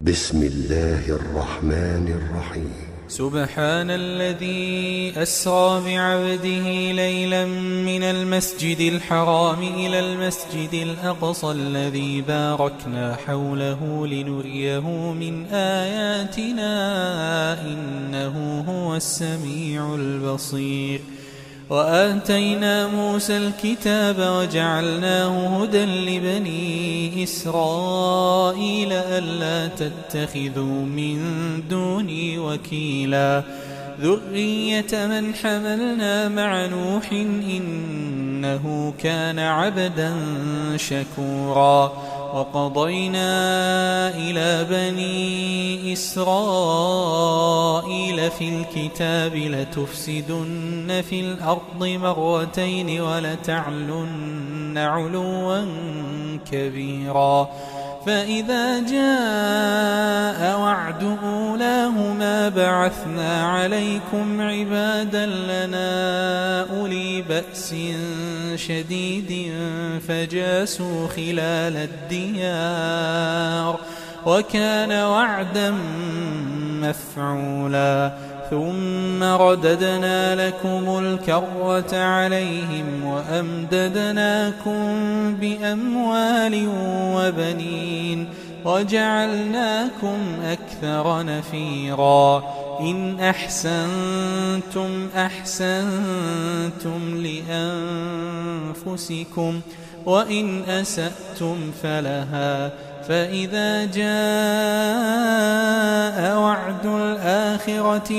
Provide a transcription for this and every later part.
بسم الله الرحمن الرحيم. سبحان الذي أسرى بعبده ليلا من المسجد الحرام إلى المسجد الأقصى الذي باركنا حوله لنريه من آياتنا إنه هو السميع البصير. وآتينا موسى الكتاب وجعلناه هدى لبني إسرائيل ألا تتخذوا من دوني وكيلا ذرية من حملنا مع نوح إنه كان عبدا شكورا. وقضينا إلى بني إسرائيل في الكتاب لتفسدن في الأرض مرتين ولتعلن علوا كبيرا. فإذا جاء وعد أولاهما بعثنا عليكم عبادا لنا أولي بأس شديد فجاسوا خلال الديار وكان وعدا مفعولا. ثم رددنا لكم الكرة عليهم وأمددناكم بأموال وبنين وجعلناكم أكثر نفيرا. إن أحسنتم أحسنتم لأنفسكم وإن أسأتم فلها. فإذا جاء وعد الآخرة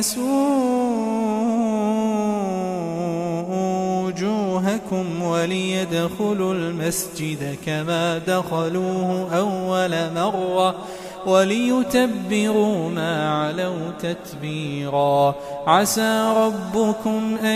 ليسوءوا وجوهكم وليدخلوا المسجد كما دخلوه أول مرة وليتبروا ما علوا تتبيرا. عسى ربكم أن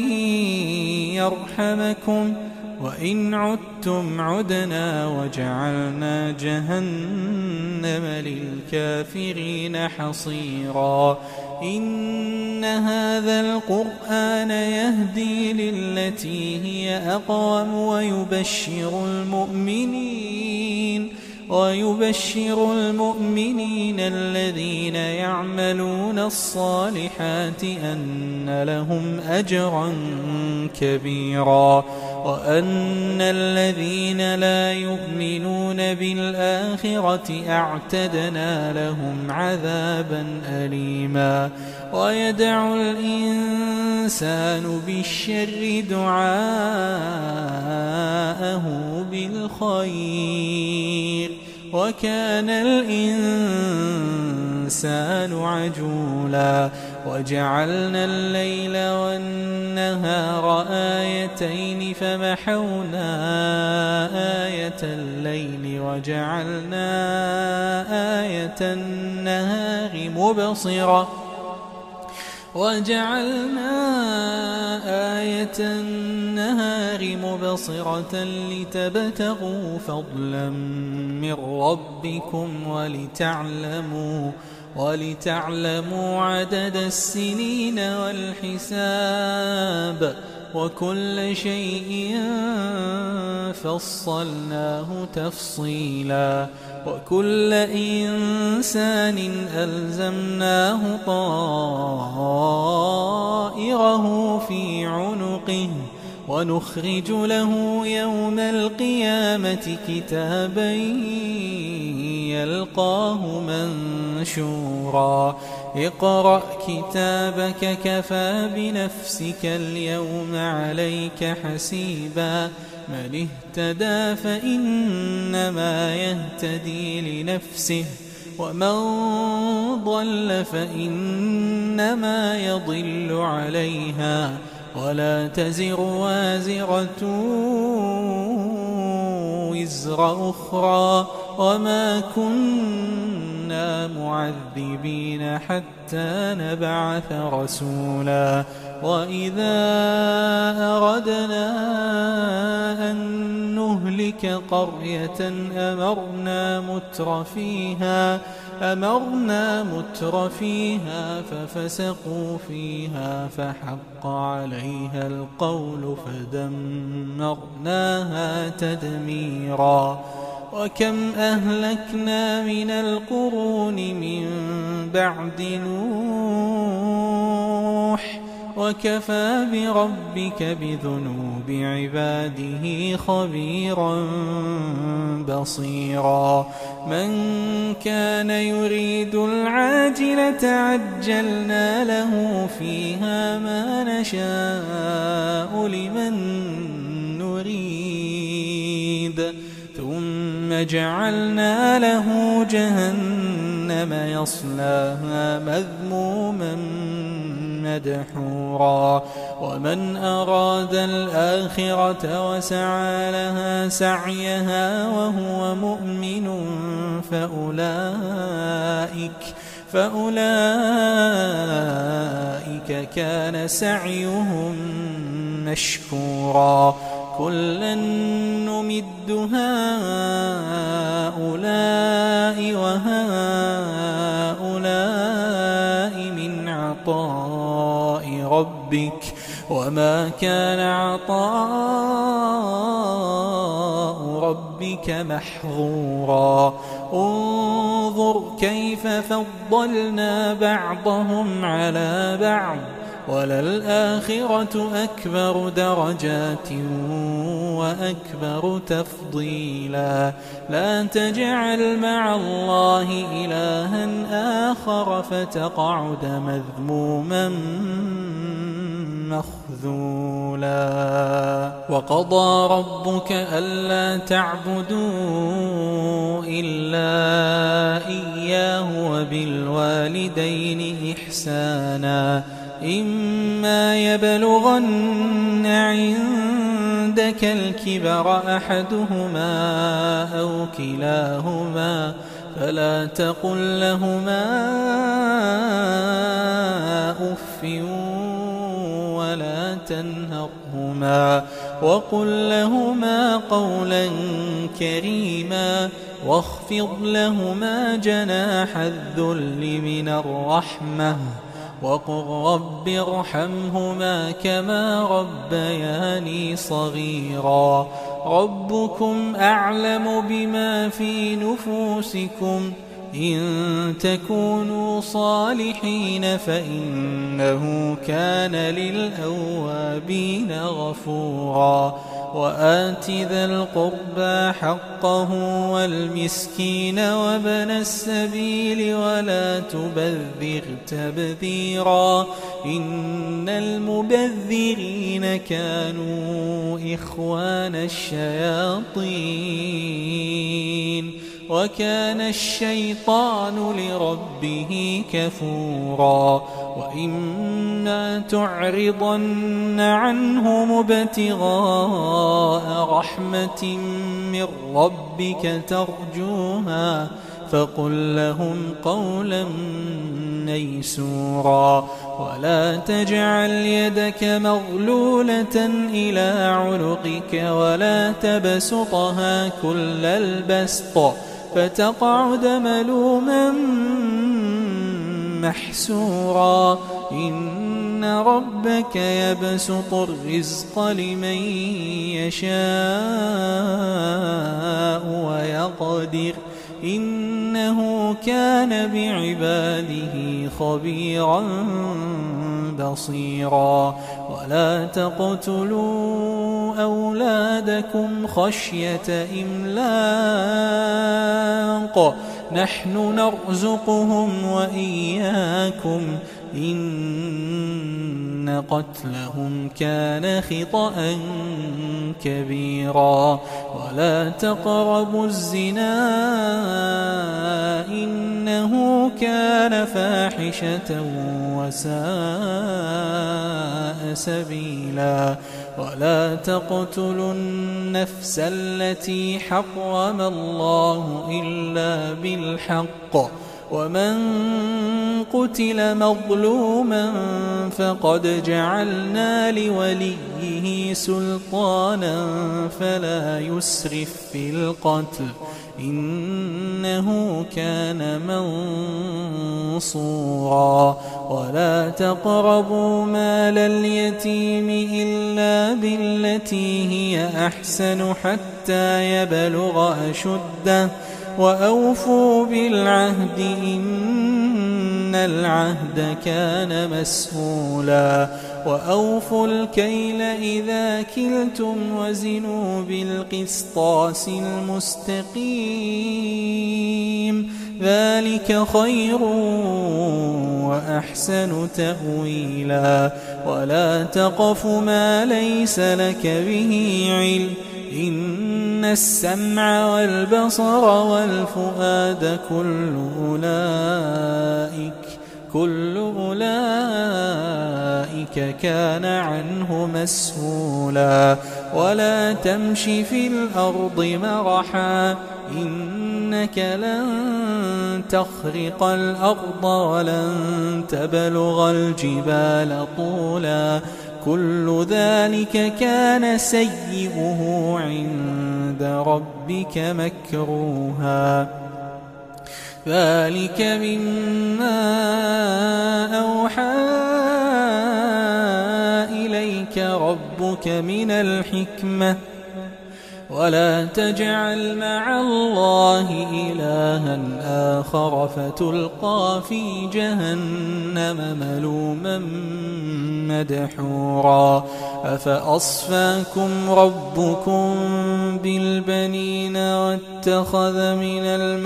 يرحمكم وإن عدتم عدنا وجعلنا جهنم للكافرين حصيرا. إن هذا القرآن يهدي للتي هي أقوم ويبشر المؤمنين الذين يعملون الصالحات أن لهم أجرا كبيرا وأن الذين لا يؤمنون بالآخرة أعتدنا لهم عذابا أليما. ويدعو الإنسان بالشر دعاءه بالخير وكان الإنسان عجولا. وجعلنا الليل والنهار آيتين فمحونا آية الليل وجعلنا آية النهار مبصرة لتبتغوا فضلا من ربكم ولتعلموا عدد السنين والحساب وكل شيء فصلناه تفصيلا. وكل إنسان ألزمناه طائره في عنقه ونخرج له يوم القيامة كتابا يلقاه منشورا. اقرأ كتابك كفى بنفسك اليوم عليك حسيبا. من اهتدى فإنما يهتدي لنفسه ومن ضل فإنما يضل عليها ولا تزر وازرة وزر أخرى وما كنا معذبين حتى نبعث رسولا. وإذا أردنا أن نهلك قرية أمرنا متر فيها ففسقوا فيها فحق عليها القول فدمرناها تدميرا. وكم أهلكنا من القرون من بعد نوح وكفى بربك بذنوب عباده خبيرا بصيرا من كان يريد العاجلة عجلنا له فيها ما نشاء لمن نريد ثم جعلنا له جهنم يصلاها مذموما مدحورا ومن أراد الآخرة وسعى لها سعيها وهو مؤمن فأولئك كان سعيهم مشكورا كلا نمد هؤلاء وهؤلاء من عطاء ربك وما كان عطاء ربك محظورا انظر كيف فضلنا بعضهم على بعض وللآخرة أكبر درجات وأكبر تفضيلا لا تجعل مع الله إلها آخر فتقعد مذموما مخذولا وقضى ربك ألا تعبدوا إلا إياه وبالوالدين إحسانا إما يبلغن عندك الكبر أحدهما أو كلاهما فلا تقل لهما أف ولا تنهرهما وقل لهما قولا كريما واخفض لهما جناح الذل من الرحمة وقل رب ارحمهما كما ربياني صغيرا ربكم أعلم بما في نفوسكم إن تكونوا صالحين فإنه كان للأوابين غفورا وآت ذا القربى حقه والمسكين وابن السبيل ولا تبذر تبذيرا إن المبذرين كانوا إخوان الشياطين وكان الشيطان لربه كفورا وإما تعرضن عنهم ابتغاء رحمة من ربك ترجوها فقل لهم قولا ميسورا ولا تجعل يدك مغلولة إلى عنقك ولا تبسطها كل البسط فتقعد ملوما محسورا إن ربك يبسط الرزق لمن يشاء ويقدر إنه كان بعباده خبيرا بصيرا ولا تقتلوا أولادكم خشية إملاق نحن نرزقهم وإياكم إن قتلهم كان خطأ كبيرا ولا تقربوا الزنا إنه كان فاحشة وساء سبيلا ولا تقتلوا النفس التي حرم الله إلا بالحق ومن قتل مظلوما فقد جعلنا لوليه سلطانا فلا يسرف في القتل إنه كان منصورا ولا تقربوا مال اليتيم إلا بالتي هي أحسن حتى يبلغ أشده وأوفوا بالعهد إن العهد كان مسؤولا وأوفوا الكيل إذا كلتم وزنوا بالقسطاس المستقيم ذلك خير وأحسن تأويلا ولا تقف ما ليس لك به علم إن السمع والبصر والفؤاد كل أولئك كان عنه مسؤولا ولا تمش في الأرض مرحا إنك لن تخرق الأرض ولن تبلغ الجبال طولا كل ذلك كان سيئه عند ربك مكروها ذلك مما أوحى إليك ربك من الحكمة ولا تجعل مع الله إلها آخر فتلقى في جهنم ملوما مدحورا أفأصفاكم ربكم بالبنين واتخذ من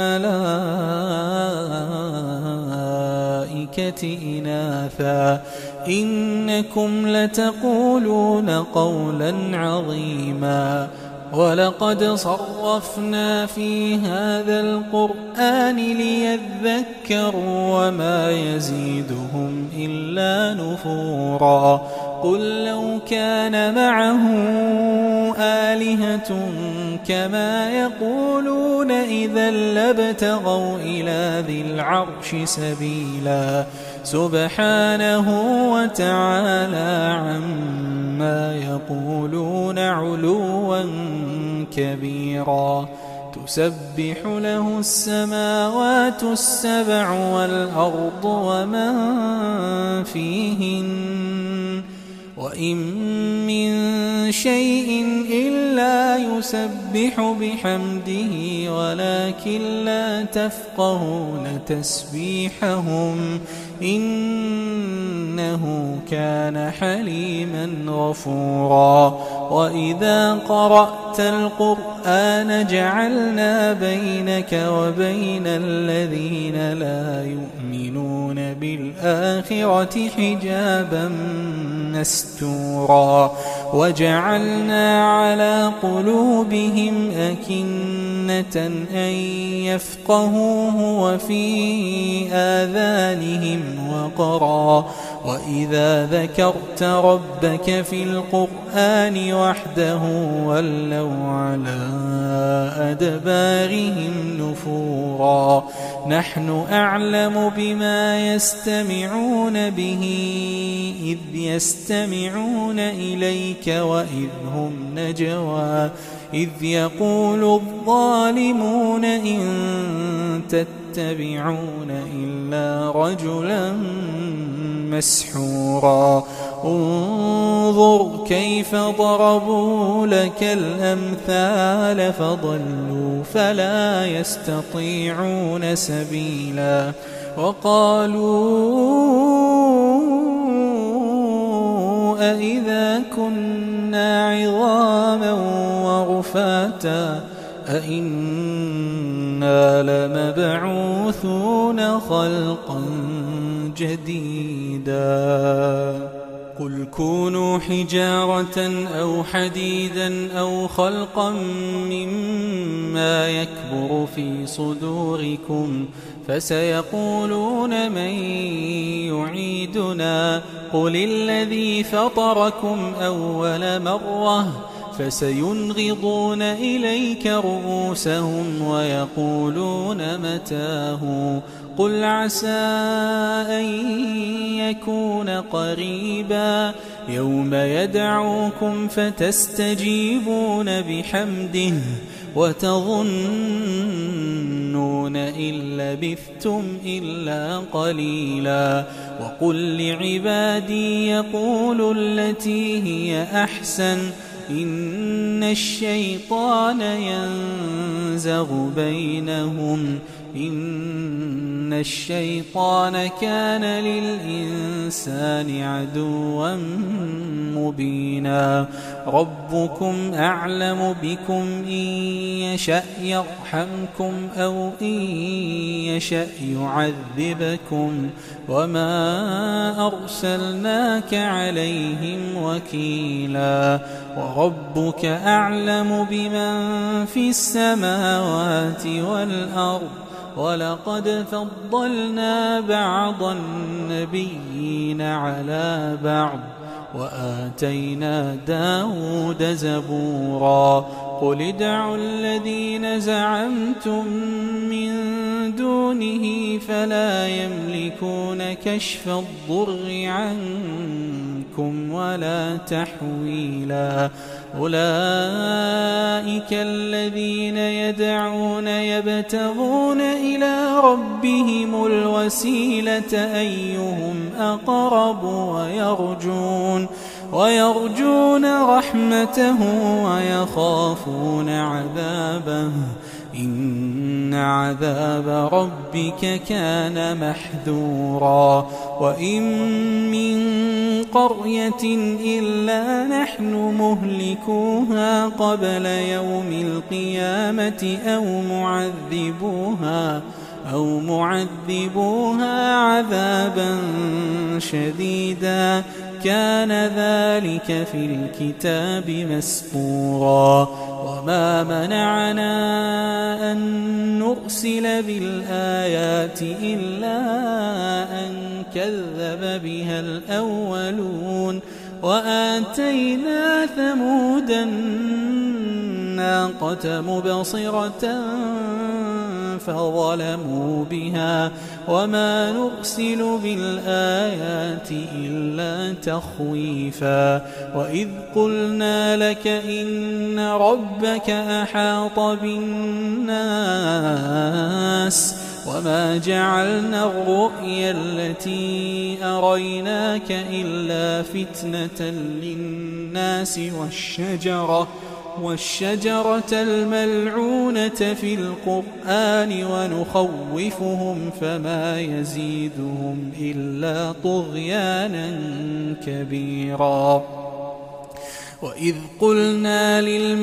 الملائكة إناثا إنكم لتقولون قولا عظيما ولقد صرفنا في هذا القرآن ليذكروا وما يزيدهم إلا نفورا قل لو كان معه آلهة كما يقولون إذا لابتغوا إلى ذي العرش سبيلا سبحانه وتعالى عما يقولون علوا كبيرا تسبح له السماوات السبع والأرض ومن فيهن وإن من شيء إلا يسبح بحمده ولكن لا تفقهون تسبيحهم إنه كان حليما غفورا وإذا قرأت القرآن جعلنا بينك وبين الذين لا يؤمنون بالآخرة حجابا مستورا وجعلنا على قلوبهم أكنة أن يفقهوه وفي آذانهم وقرا وإذا ذكرت ربك في القرآن وحده ولوا على أدبارهم نفورا نحن أعلم بما يستمعون به إذ يستمعون إليك وإذ هم نجوى إذ يقول الظالمون إن تتبعون إلا رجلا مسحورا انظر كيف ضربوا لك الأمثال فضلوا فلا يستطيعون سبيلا وقالوا أإذا كنا عظاما ورفاتا أإنا لمبعوثون خلقا جديدا قل كونوا حجارة أو حديدا أو خلقا مما يكبر في صدوركم فسيقولون من يعيدنا قل الذي فطركم أول مرة فسينغضون إليك رؤوسهم ويقولون متاه قل عسى أن يكون قريبا يوم يدعوكم فتستجيبون بحمده وتظنون إن لبثتم إلا قليلا وقل لعبادي يقولوا التي هي أحسن إن الشيطان ينزغ بينهم إن الشيطان كان للإنسان عدوا مبينا ربكم أعلم بكم إن يشأ يرحمكم أو إن يشأ يعذبكم وما أرسلناك عليهم وكيلا وربك أعلم بمن في السماوات والأرض ولقد فضلنا بعض النبيين على بعض وآتينا داود زبورا قل ادعوا الذين زعمتم من دونه فلا يملكون كشف الضر عنكم ولا تحويلا أولئك الذين يدعون يبتغون إلى ربهم الوسيلة أيهم أقرب ويرجون رحمته ويخافون عذابه إن عذاب ربك كان محذورا وإن من قرية إلا نحن مهلكوها قبل يوم القيامة أو معذبوها عذابا شديدا كان ذلك في الكتاب مسطورا وما منعنا أن نرسل بالآيات إلا أن كذب بها الأولون وآتينا ثمود الناقة مبصرة فظلموا بها وما نرسل بالآيات إلا تخويفا وإذ قلنا لك إن ربك أحاط بالناس وما جعلنا الرؤيا التي أريناك إلا فتنة للناس والشجرة الملعونة في القرآن ونخوفهم فما يزيدهم إلا طغيانا كبيرا وإذ قلنا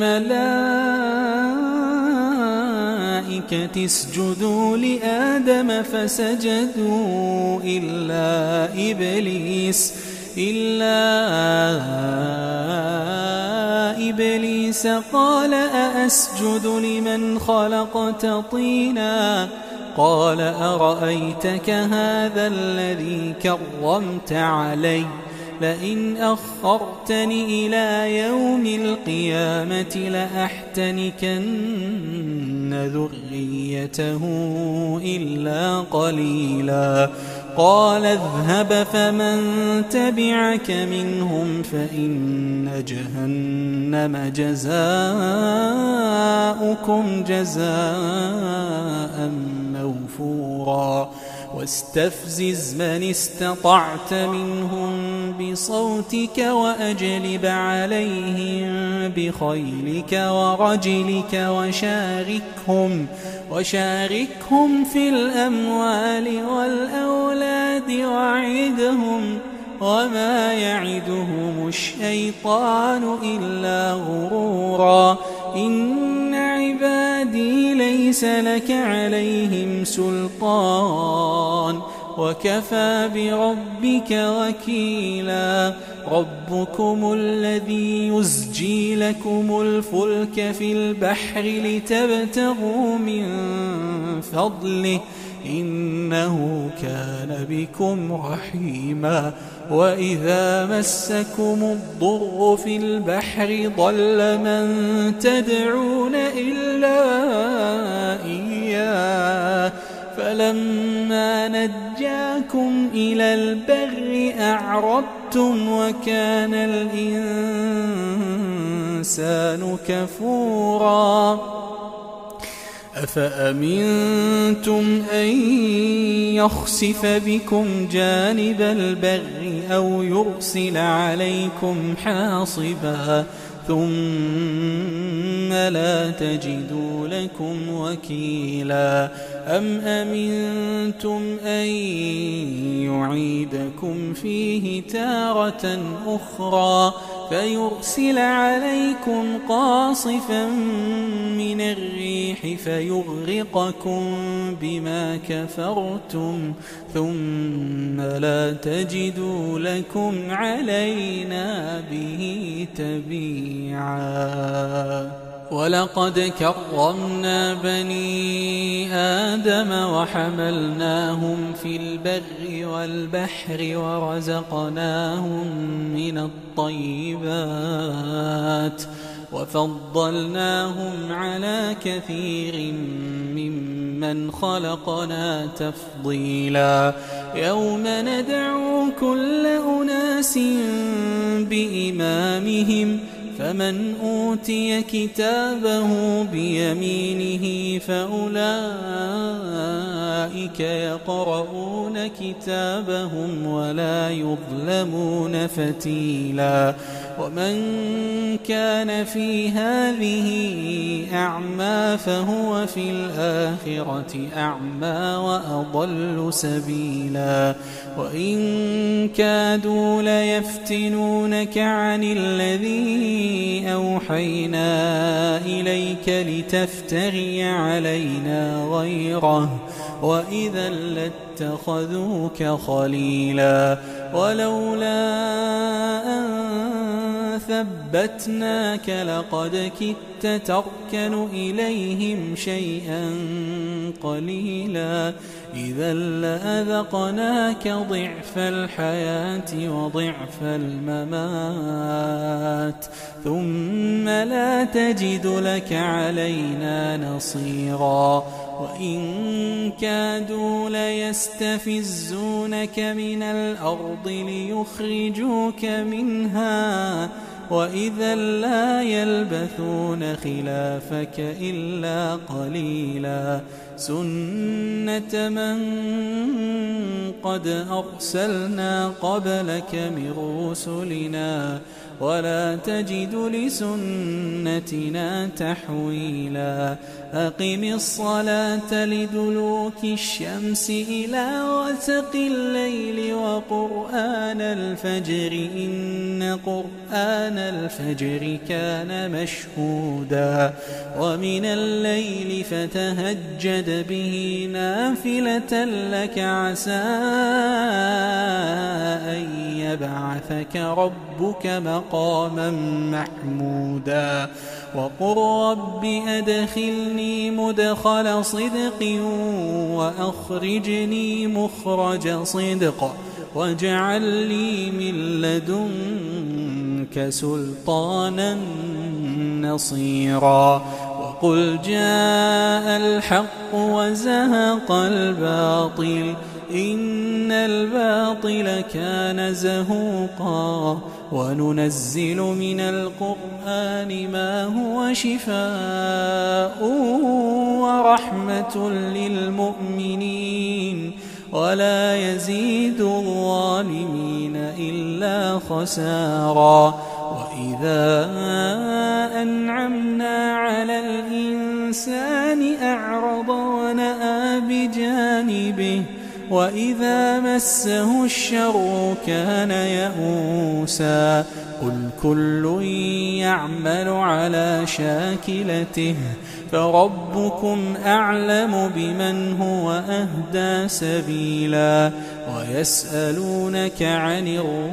للملائكة اسجدوا لآدم فسجدوا إلا إبليس قال أأسجد لمن خلقت طينا قال أرأيتك هذا الذي كرمت علي لئن أخرتني إلى يوم القيامة لأحتنكن ذريته إلا قليلا قال اذهب فمن تبعك منهم فإن جهنم جزاؤكم جزاء موفورا واستفزز من استطعت منهم بصوتك وأجلب عليهم بخيلك ورجلك وشاركهم في الأموال والأولاد وعدهم وما يعدهم الشيطان إلا غرورا إن عبادي ليس لك عليهم سلطان وكفى بربك وكيلا ربكم الذي يزجي لكم الفلك في البحر لتبتغوا من فضله إنه كان بكم رحيما وإذا مسكم الضر في البحر ضل من تدعون إلا إياه فلما نجاكم إلى البر أعرضتم وكان الإنسان كفورا أفأمنتم أن يخسف بكم جانب البر أو يرسل عليكم حاصبا ثم لا تجدوا لكم وكيلا أم أمنتم أن يعيدكم فيه تارة أخرى فيرسل عليكم قاصفا من الريح فيغرقكم بما كفرتم ثم لا تجدوا لكم علينا به تبيعا ولقد كرمنا بني آدم وحملناهم في البر والبحر ورزقناهم من الطيبات وفضلناهم على كثير ممن خلقنا تفضيلا يوم ندعو كل أناس بإمامهم فمن أوتي كتابه بيمينه فأولئك يقرؤون كتابهم ولا يظلمون فتيلا ومن كان في هذه أعمى فهو في الآخرة أعمى وأضل سبيلا وإن كادوا ليفتنونك عن الذي أوحينا إليك لتفتري علينا غيره وإذا لاتخذوك خليلا ولولا أن ثبتناك لقد كدت تركن إليهم شيئا قليلا إذا لأذقناك ضعف الحياة وضعف الممات ثم لا تجد لك علينا نصيرا وإن كادوا ليستفزونك من الأرض ليخرجوك منها وإذا لا يلبثون خلافك إلا قليلا سنة من قد أرسلنا قبلك من رسلنا ولا تجد لسنتنا تحويلا أقم الصلاة لدلوك الشمس إلى غسق الليل وقرآن الفجر إن قرآن الفجر كان مشهودا ومن الليل فتهجد به نافلة لك عسى أن يبعثك ربك مقاما محمودا وقل رب أدخلني مدخل صدق وأخرجني مخرج صدق واجعل لي من لدنك سلطانا نصيرا وقل جاء الحق وزهق الباطل إن الباطل كان زهوقا وننزل من القرآن ما هو شفاء ورحمة للمؤمنين ولا يزيد الظالمين إلا خسارا وإذا أنعمنا على الإنسان أعرض ونأى بجانبه وإذا مسه الشر كان يئوسا قل كل يعمل على شاكلته فربكم أعلم بمن هو أهدى سبيلا ويسألونك عن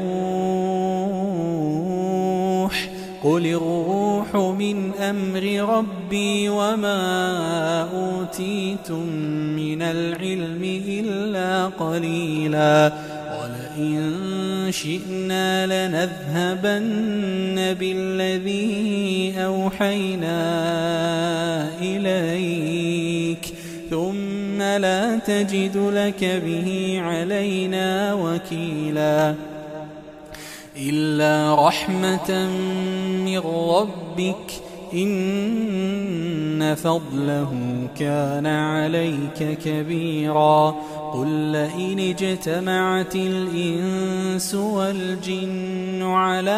الروح قل الروح من أمر ربي وما أوتيتم من العلم إلا قليلا ولئن شئنا لنذهبن بالذي أوحينا إليك ثم لا تجد لك به علينا وكيلا إلا رحمة من ربك إن فضله كان عليك كبيرا قل لئن اجتمعت الإنس والجن على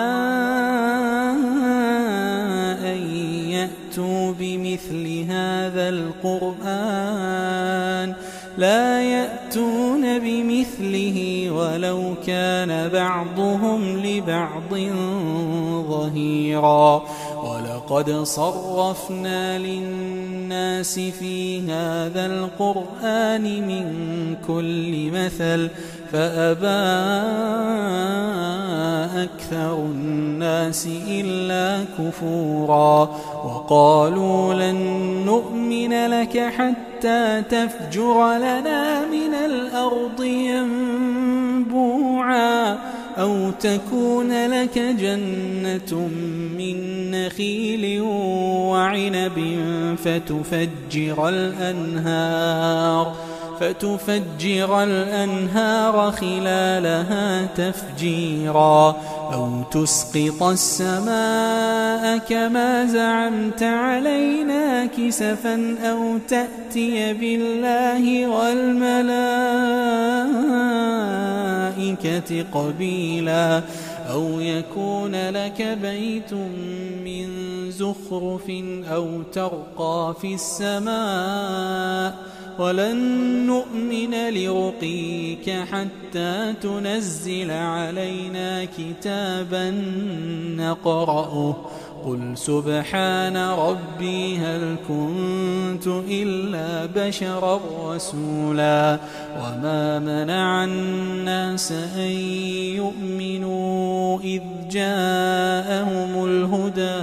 أن يأتوا بمثل هذا القرآن لا يأتون بمثله ولو كان بعضهم لبعض ظهيرا ولقد صرفنا للناس في هذا القرآن من كل مثل فأبى أكثر الناس إلا كفورا وقالوا لن نؤمن لك حتى تفجر لنا من الأرض ينبوعا أو تكون لك جنة من نخيل وعنب فتفجر الأنهار خلالها تفجيرا أو تسقط السماء كما زعمت علينا كسفا أو تأتي بالله والملائكة قبيلا أو يكون لك بيت من زخرف أو ترقى في السماء ولن نؤمن لرقيك حتى تنزل علينا كتابا نقرأه قل سبحان ربي هل كنت إلا بشرا رسولا وما منع الناس أن يؤمنوا إذ جاءهم الهدى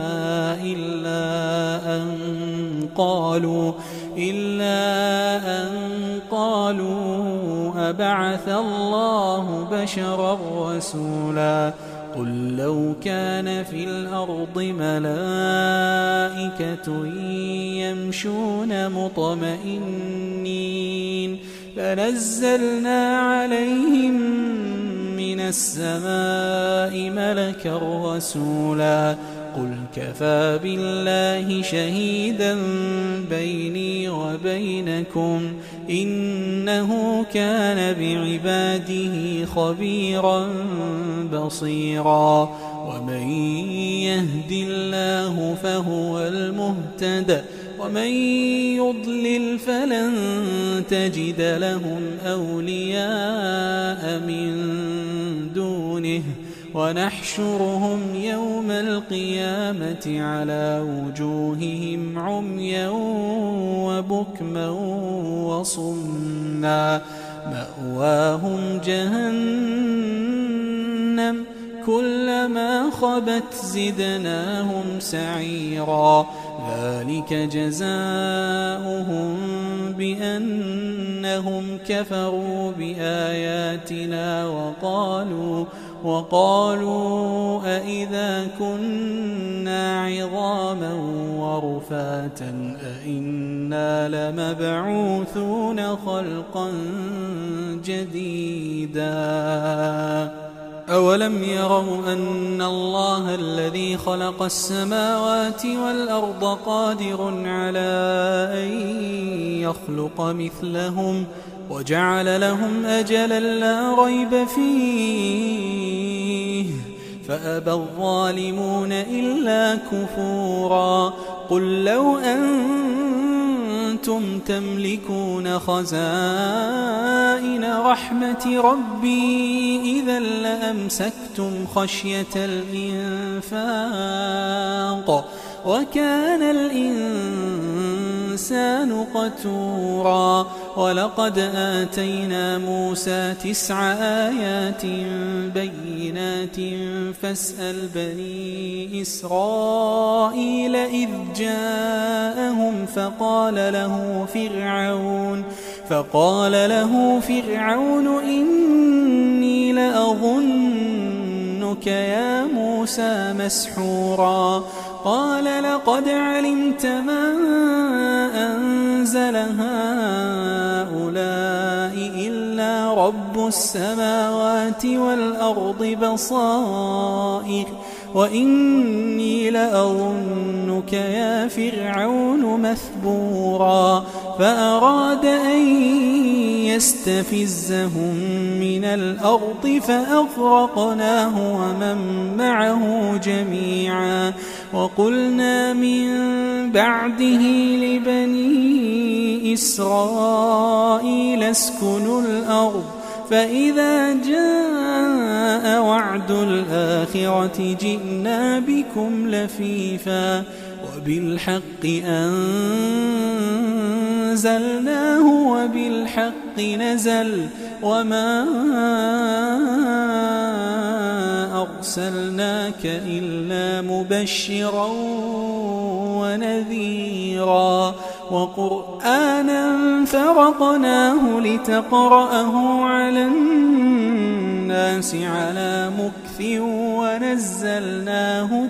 إلا أن قالوا أبعث الله بشرا رسولا قل لو كان في الأرض ملائكة يمشون مطمئنين لنزلنا عليهم من السماء ملكا رسولا قل كفى بالله شهيدا بيني وبينكم إنه كان بعباده خبيرا بصيرا ومن يهد الله فهو المهتد ومن يضلل فلن تجد لهم أولياء من دونه ونحشرهم يوم القيامة على وجوههم عميا وبكما وصما مأواهم جهنم كلما خبت زدناهم سعيرا ذلك جزاؤهم بأنهم كفروا بآياتنا وقالوا أئذا كنا عظاما ورفاتا أئنا لمبعوثون خلقا جديدا أولم يروا أن الله الذي خلق السماوات والأرض قادر على أن يخلق مثلهم وجعل لهم أجلا لا ريب فيه فأبى الظالمون إلا كفورا قل لو أنتم تملكون خزائن رحمة ربي إذا لأمسكتم خشية الإنفاق وكان الإنسان قتورا ولقد آتينا موسى 9 آيات بينات فاسأل بني إسرائيل إذ جاءهم فقال له فرعون إني لأظنك يا موسى مسحورا قال لقد علمت ما أنزل هؤلاء إلا رب السماوات والأرض وإني لأظنك يا فرعون مثبورا فأراد أن يستفزهم من الأرض فأغرقناه ومن معه جميعا وقلنا من بعده لبني إسرائيل اسكنوا الأرض فإذا جاء وعد الآخرة جئنا بكم لفيفا وبالحق أنزلناه وبالحق نزل وما أرسلناك إلا مبشرا ونذيرا وقرآنا فرقناه لتقرأه على الناس على مكث ونزلناه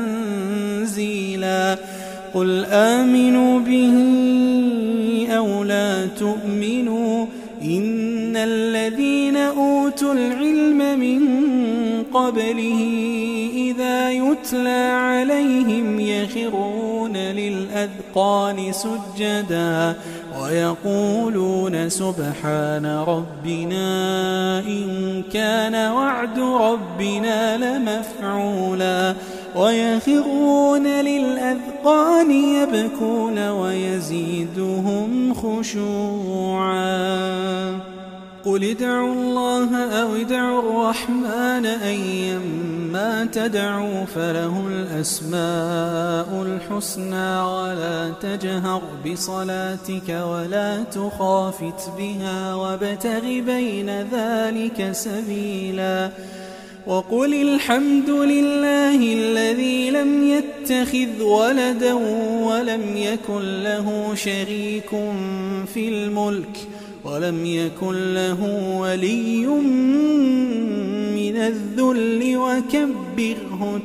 تنزيلا قل آمنوا به أو لا تؤمنوا إن الذين أوتوا العلم من قبله إذا يتلى عليهم يخرون للأذقان سجدا ويقولون سبحان ربنا إن كان وعد ربنا لمفعولا ويخرون للأذقان يبكون ويزيدهم خشوعا قل ادعوا الله أو ادعوا الرحمن أيما تدعوا فله الأسماء الحسنى ولا تجهر بصلاتك ولا تخافت بها وابتغ بين ذلك سبيلا وقل الحمد لله الذي لم يتخذ ولدا ولم يكن له شريك في الملك ولم يكن له ولي من الذل وكبره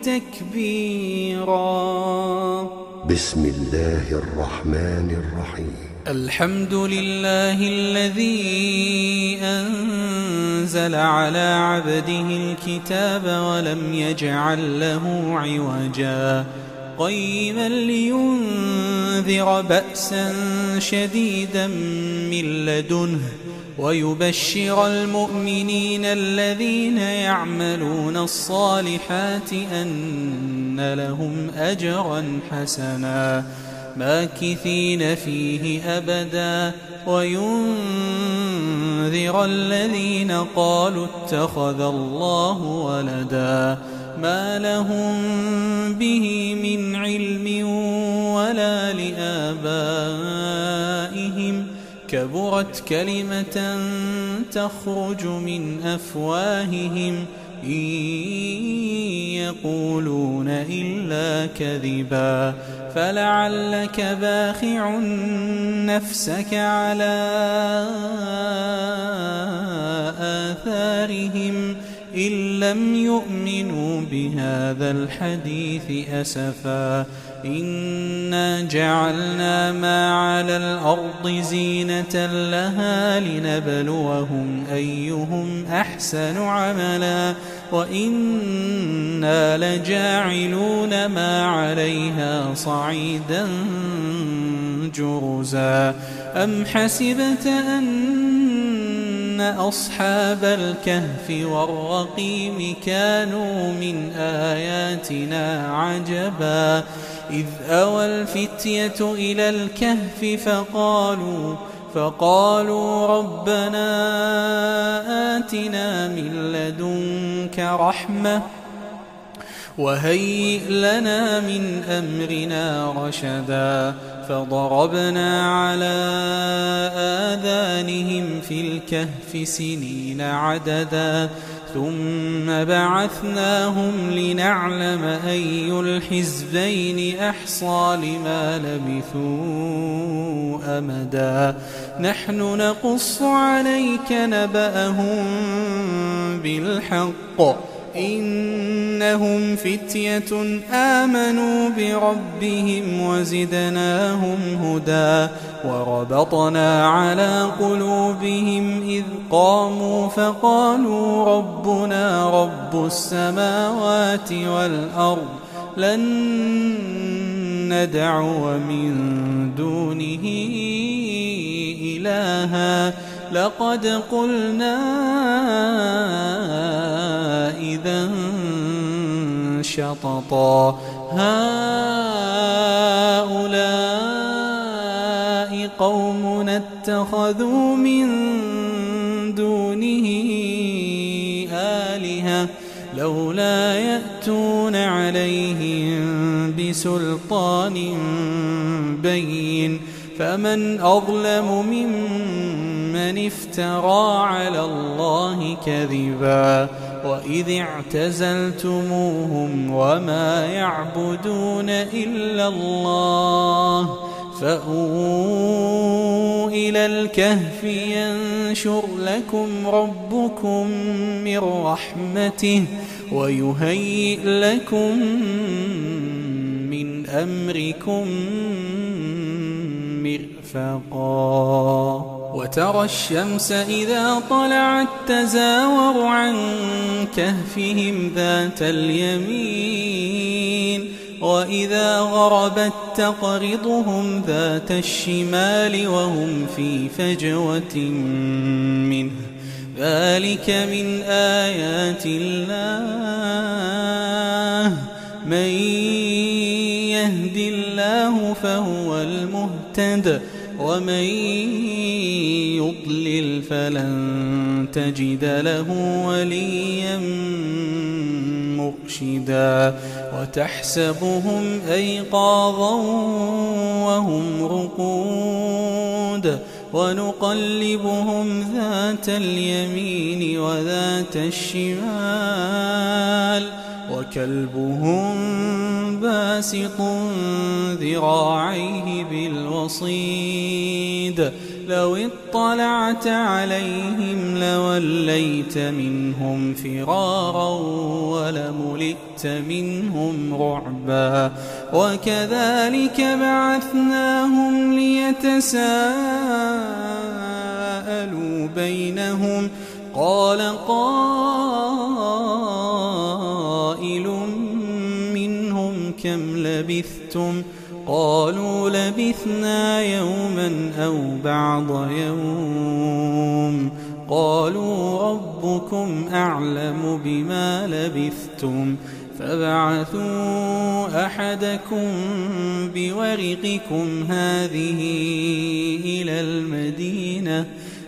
تكبيرا بسم الله الرحمن الرحيم الحمد لله الذي أنزل على عبده الكتاب ولم يجعل له عوجا قيما لينذر بأسا شديدا من لدنه ويبشر المؤمنين الذين يعملون الصالحات أن لهم أجرا حسنا ماكثين فيه أبدا وينذر الذين قالوا اتخذ الله ولدا ما لهم به من علم ولا لآبائهم كبرت كلمة تخرج من أفواههم إن يقولون إلا كذبا فلعلك باخع نفسك على آثارهم إن لم يؤمنوا بهذا الحديث أسفا إنا جعلنا ما على الأرض زينة لها لنبلوهم أيهم أحسن عملا وإنا لجاعلون ما عليها صعيدا جرزا أم حسبت أن أصحاب الكهف والرقيم كانوا من آياتنا عجبا إذ أوى الفتية إلى الكهف فقالوا ربنا آتنا من لدنك رحمة وهيئ لنا من أمرنا رشدا فضربنا على آذانهم في الكهف سنين عددا ثم بعثناهم لنعلم أي الحزبين أحصى لما لبثوا أمدا نحن نقص عليك نبأهم بالحق إنهم فتية آمنوا بربهم وزدناهم هدى وربطنا على قلوبهم إذ قاموا فقالوا ربنا رب السماوات والأرض لن ندعو من دونه إلها لقد قلنا إذا شططا هؤلاء قومنا اتخذوا من دونه آلهة لولا يأتون عليهم بسلطان بين فمن أظلم ممن افترى على الله كذبا وإذ اعتزلتموهم وما يعبدون إلا الله فأووا إلى الكهف ينشر لكم ربكم من رحمته ويهيئ لكم من أمركم مرفقا وترى الشمس إذا طلعت تزاور عن كهفهم ذات اليمين وإذا غربت تقرضهم ذات الشمال وهم في فجوة منه ذلك من آيات الله من يهد الله فهو المهتد ومن يضلل فلن تجد له وليا مرشدا وتحسبهم أيقاظا وهم رقود ونقلبهم ذات اليمين وذات الشمال وكلبهم باسط ذراعيه بالوصيد لو اطلعت عليهم لوليت منهم فرارا ولملئت منهم رعبا وكذلك بعثناهم ليتساءلوا بينهم قال قائل منهم كم لبثتم قالوا لبثنا يوما أو بعض يوم قالوا ربكم أعلم بما لبثتم فابعثوا أحدكم بورقكم هذه إلى المدينة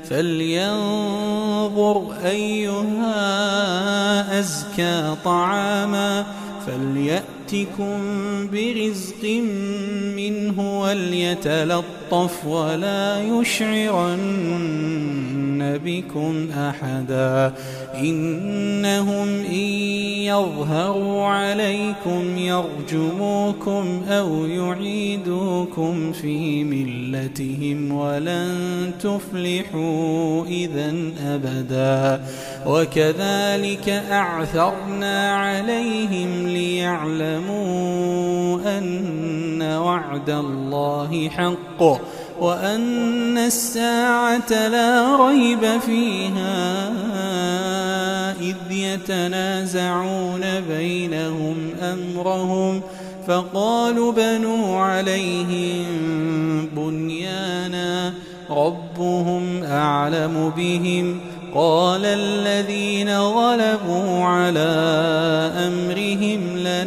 فلينظر أيها أزكى طعاما فليأتكم برزق منه وليتلطف ولا يشعرن بكم أحدا إنهم إن يظهروا عليكم يرجموكم أو يعيدوكم في ملتهم ولن تفلحوا إذا أبدا وكذلك أعثرنا عليهم ليعلموا أن وعد الله حق وأن الساعة لا ريب فيها إذ يتنازعون بينهم أمرهم فقالوا بنوا عليهم بنيانا ربهم أعلم بهم قال الذين غلبوا على أمرهم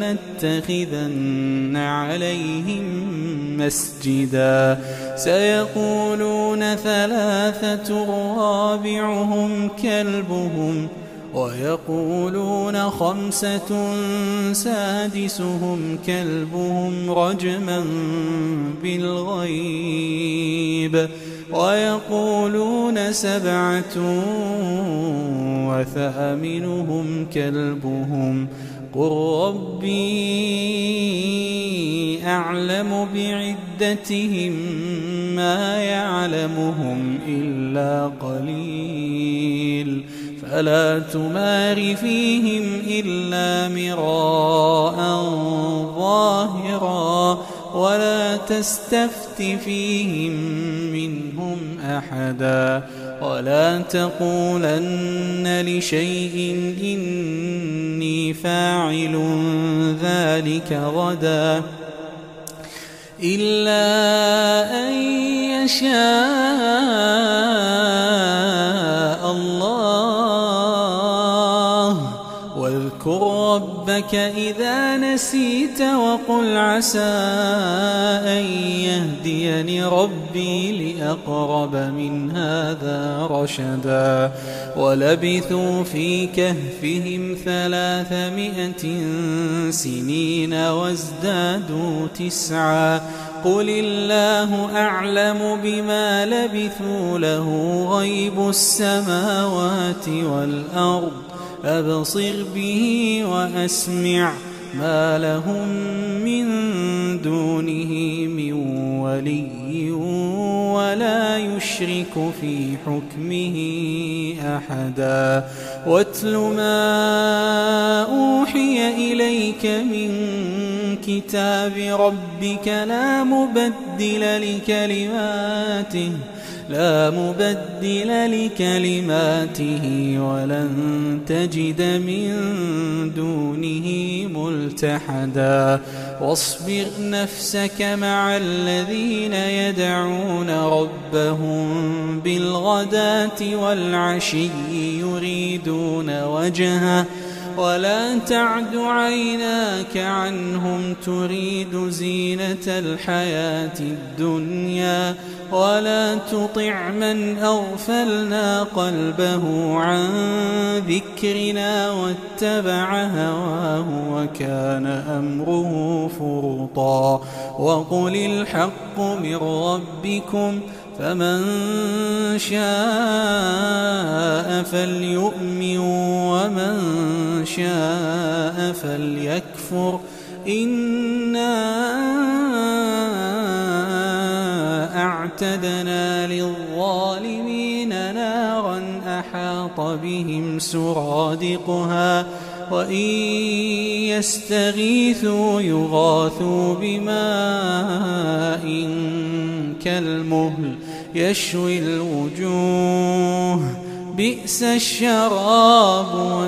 لنتخذن عليهم مسجدا سيقولون ثلاثة رابعهم كلبهم ويقولون خمسة سادسهم كلبهم رجما بالغيب ويقولون سبعة وثامنهم كلبهم قل ربي أعلم بعدتهم ما يعلمهم إلا قليل فلا تمار فيهم إلا مراء ظاهرا ولا تستفت فيهم منهم أحدا ولا تقولن لشيء إني فاعل ذلك غدا إلا أن يشاء الله واذكر ربك إذا نسيت وقل عسى أن يهديني ربي لأقرب من هذا رشدا ولبثوا في كهفهم 300 سنين وازدادوا 9 قل الله أعلم بما لبثوا له غيب السماوات والأرض أبصر به وأسمع ما لهم من دونه من ولي ولا يشرك في حكمه أحدا واتل ما أوحي إليك من كتاب ربك لا مبدل لكلماته ولن تجد من دونه ملتحدا واصبر نفسك مع الذين يدعون ربهم بالغداة والعشي يريدون وجهه ولا تعد عيناك عنهم تريد زينة الحياة الدنيا ولا تطع من أغفلنا قلبه عن ذكرنا واتبع هواه وكان أمره فرطا وقل الحق من ربكم فمن شاء فليؤمن ومن شاء فليكفر إنا أعتدنا للظالمين نارا أحاط بهم سرادقها وإن يستغيثوا يغاثوا بماء كالمهل يشوي الوجوه بئس الشراب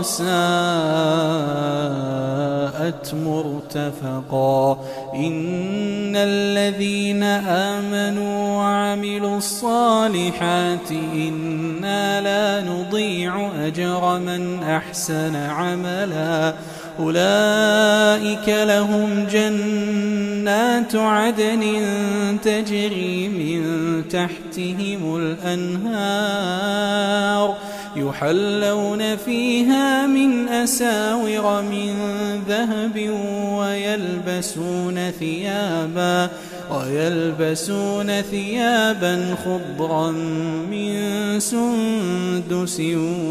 وساءت مرتفقا إن الذين آمنوا وعملوا الصالحات إنا لا نضيع أجر من أحسن عملا أولئك لهم جنات عدن تجري من تحتهم الأنهار يحلون فيها من أساور من ذهب ويلبسون ثيابا خضرا من سندس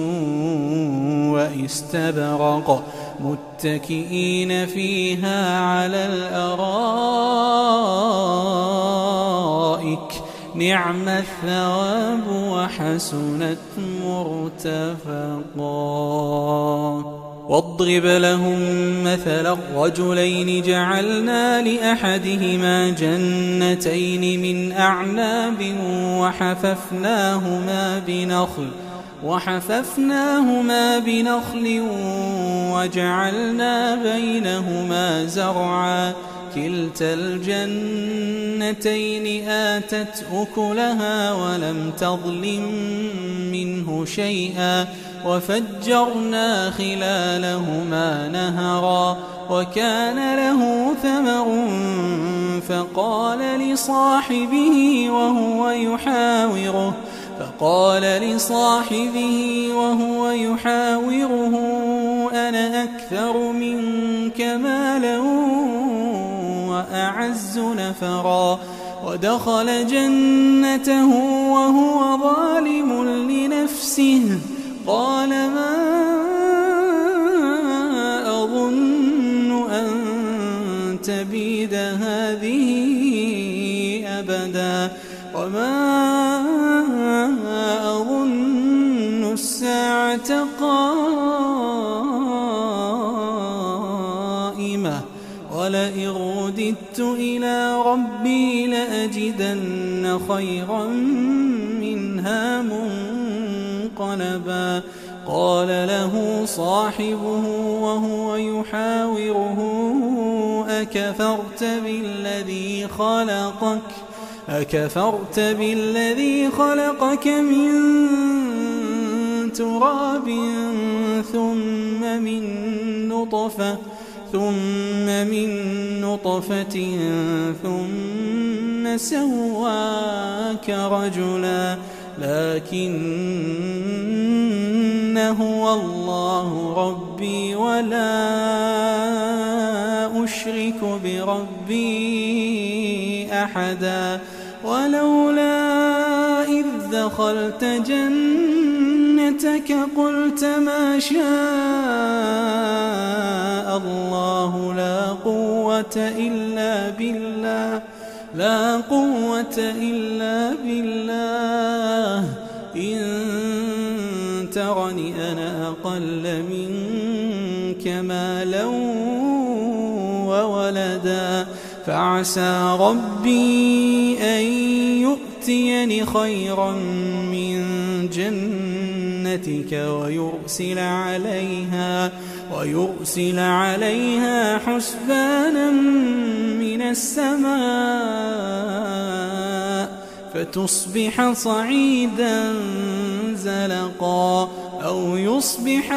واستبرق متكئين فيها على الأرائك نعم الثواب وحسنت مرتفقا واضرب لهم مثل الرجلين جعلنا لأحدهما جنتين من أعناب وحففناهما بنخل وجعلنا بينهما زرعا كلتا الجنتين آتت أكلها ولم تظلم منه شيئا وفجرنا خلالهما نهرا وكان له ثمر فقال لصاحبه وهو يحاوره أنا أكثر منك مالا وأعز نفرا ودخل جنته وهو ظالم لنفسه قال ما أظن أن تبيد هذه أبدا وما أظن الساعة الساعة قائمة ولئن رددت إلى ربي لأجدن خيرا منها منقلبا. قال له صاحبه وهو يحاوره أكفرت بالذي خلقك من تراب ثم من نطفة ثم سواك رجلا لكن هو الله ربي ولا أشرك بربي أحدا. ولولا إذ دخلت جنتك قلت ما شاء الله لا قوة إلا بالله إن ترني أنا أقل منك مالا وولدا فعسى ربي أن يؤتيني خيرا من جنتك ويرسل عليها حسبانا من السماء فتصبح صعيدا زلقا أو يصبح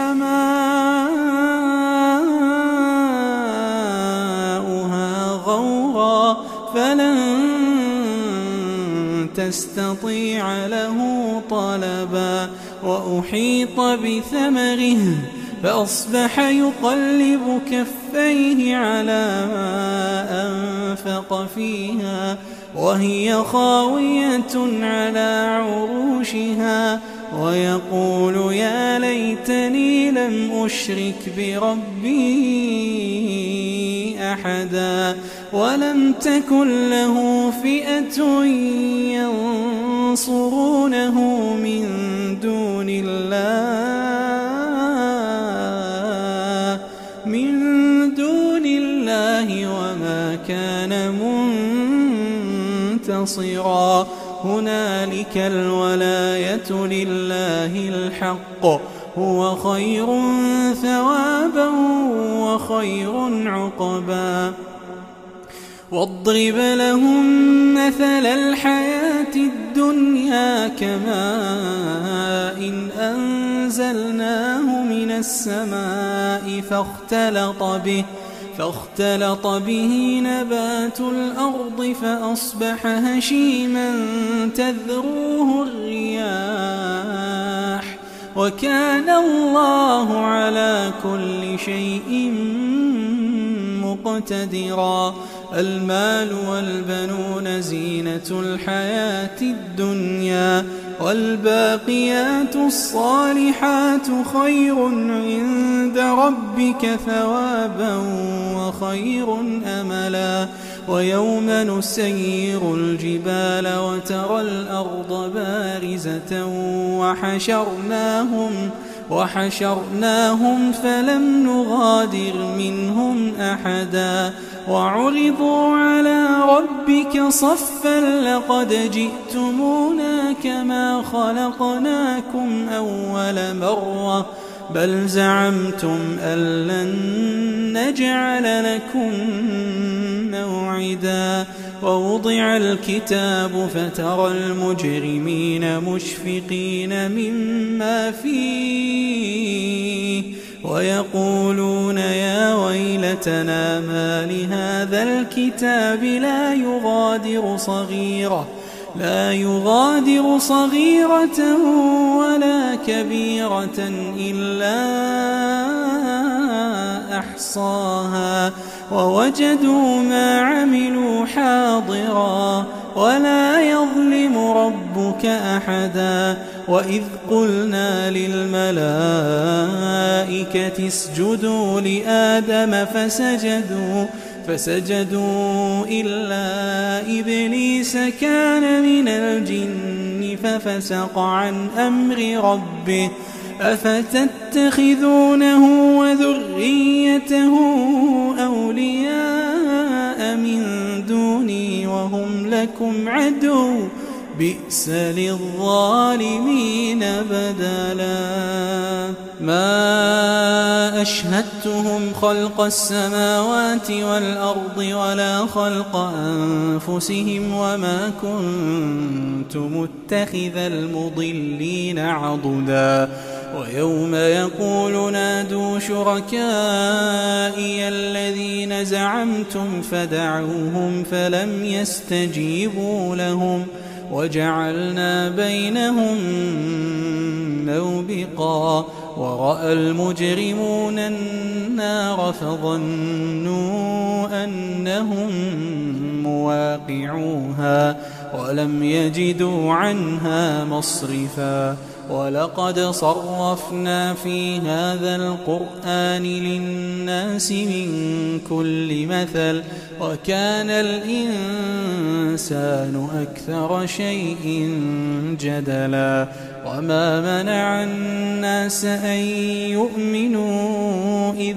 ماؤها غورا فلن تستطيع له طلبا. وأحيط بثمره فأصبح يقلب كفيه على ما أنفق فيها وهي خاوية على عروشها ويقول يا ليتني لم أشرك بربي أحدا. ولم تكن له فئة ينصرونه من دون الله وما كان منتصرا. هنالك الولاية لله الحق هو خير ثوابا وخير عقبا. واضرب لهم مثل الحياة الدنيا كماء أنزلناه من السماء فاختلط به نبات الأرض فأصبح هشيما تذروه الرياح وكان الله على كل شيء مقتدرا. المال والبنون زينة الحياة الدنيا والباقيات الصالحات خير عند ربك ثوابا وخير أملا. ويوم نسير الجبال وترى الأرض بارزة وحشرناهم فلم نغادر منهم أحدا. وعرضوا على ربك صفا لقد جئتمونا كما خلقناكم أول مرة بل زعمتم أن لن نجعل لكم موعدا. ووضع الكتاب فترى المجرمين مشفقين مما فيه ويقولون يا ويلتنا ما لهذا الكتاب لا يغادر صغيرة ولا كبيرة إلا أحصاها ووجدوا ما عملوا حاضرا ولا يظلم ربك أحدا. وإذ قلنا للملائكة اسجدوا لآدم فسجدوا إلا إبليس كان من الجن ففسق عن أمر ربه أفتتخذونه وذريته أولياء من دوني وهم لكم عدو بئس للظالمين بدلا ما أشهدتهم خلق السماوات والأرض ولا خلق أنفسهم وما كنت متخذ المضلين عضدا ويوم يقول نادوا شركائي الذين زعمتم فدعوهم فلم يستجيبوا لهم وجعلنا بينهم موبقا ورأى المجرمون النار فظنوا أنهم مواقعوها ولم يجدوا عنها مصرفا ولقد صرفنا في هذا القرآن للناس من كل مثل وكان الإنسان أكثر شيء جدلا وما منع الناس أن يؤمنوا إذ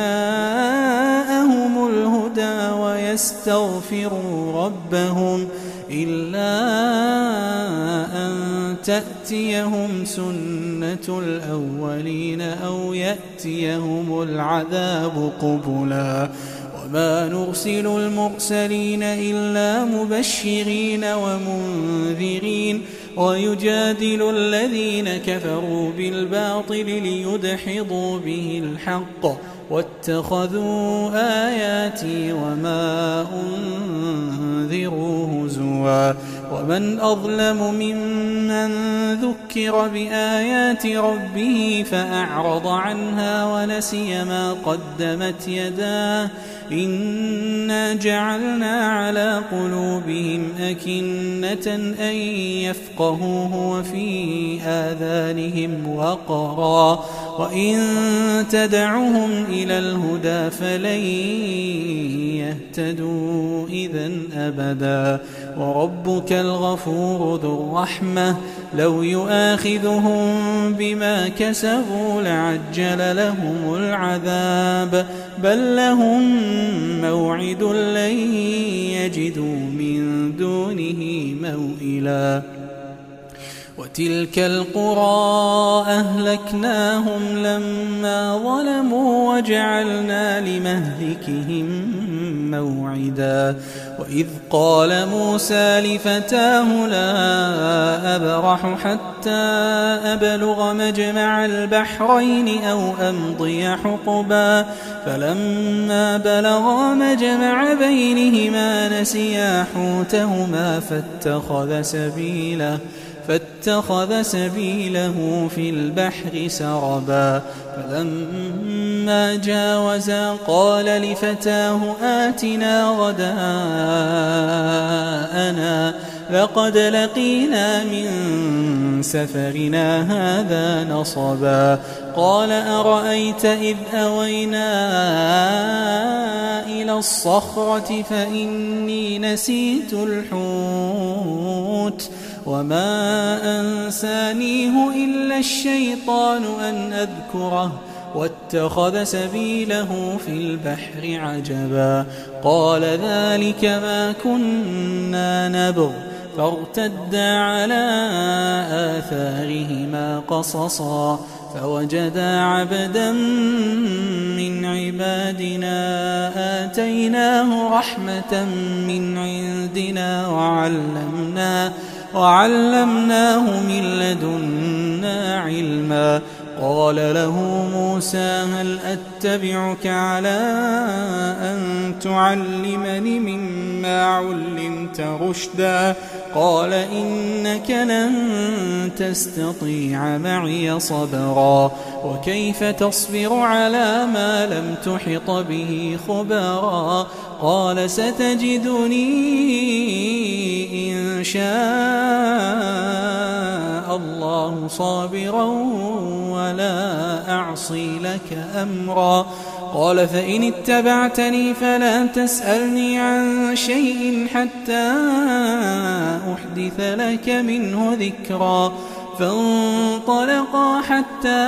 جاءهم الهدى ويستغفروا ربهم إلا أن تأتيهم سنة الأولين أو يأتيهم العذاب قبلا وما نرسل المرسلين إلا مبشرين ومنذرين ويجادل الذين كفروا بالباطل ليدحضوا به الحق واتخذوا آياتي وما أنذروا هزوا ومن أظلم ممن ذكر بآيات ربه فأعرض عنها ونسي ما قدمت يداه إنا جعلنا على قلوبهم أكنة أن يفقهوه وفي آذانهم وقرا وإن تدعهم إلى الهدى فلن يهتدوا إذا أبدا وربك الغفور ذو الرحمة لو يؤاخذهم بما كسبوا لعجل لهم العذاب بل لهم موعد لن يجدوا من دونه موئلا وتلك القرى أهلكناهم لما ظلموا وجعلنا لمهلكهم موعدا وإذ قال موسى لفتاه لا أبرح حتى أبلغ مجمع البحرين أو أمضي حقبا فلما بلغا مجمع بينهما نسيا حوتهما فاتخذ سبيله في البحر سربا فلما جاوزا قال لفتاه آتنا غداءنا لقد لقينا من سفرنا هذا نصبا قال أرأيت إذ أوينا إلى الصخرة فإني نسيت الحوت وما أنسانيه إلا الشيطان أن أذكره واتخذ سبيله في البحر عجبا قال ذلك ما كنا نبغ فارتدا على آثارهما قصصا فوجدا عبدا من عبادنا آتيناه رحمة من عندنا وعلمناه من لدنا علما قال له موسى هل أتبعك على أن تعلمني مما علمت رشدا قال إنك لن تستطيع معي صبرا وكيف تصبر على ما لم تحط به خبرا قال ستجدني إن شاء الله صابرا ولا أعصي لك أمرا قال فإن اتبعتني فلا تسألني عن شيء حتى أحدث لك منه ذكرا فانطلقا حتى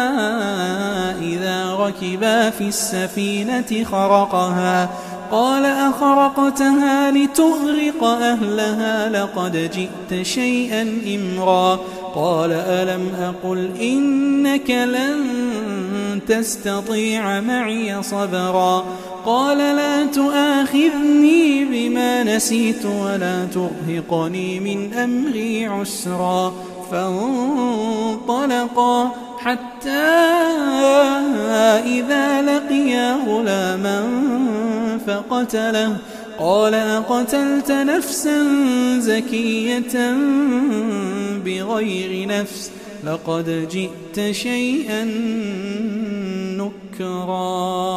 إذا ركبا في السفينة خرقها قال أخرقتها لتغرق أهلها لقد جئت شيئا إمرا قال ألم أقل إنك لن تستطيع معي صبرا قال لا تؤاخذني بما نسيت ولا ترهقني من أمري عسرا فانطلقا حتى إذا لقيا غلاما فقتله قال أقتلت نفسا زكية بغير نفس لقد جئت شيئا نكرا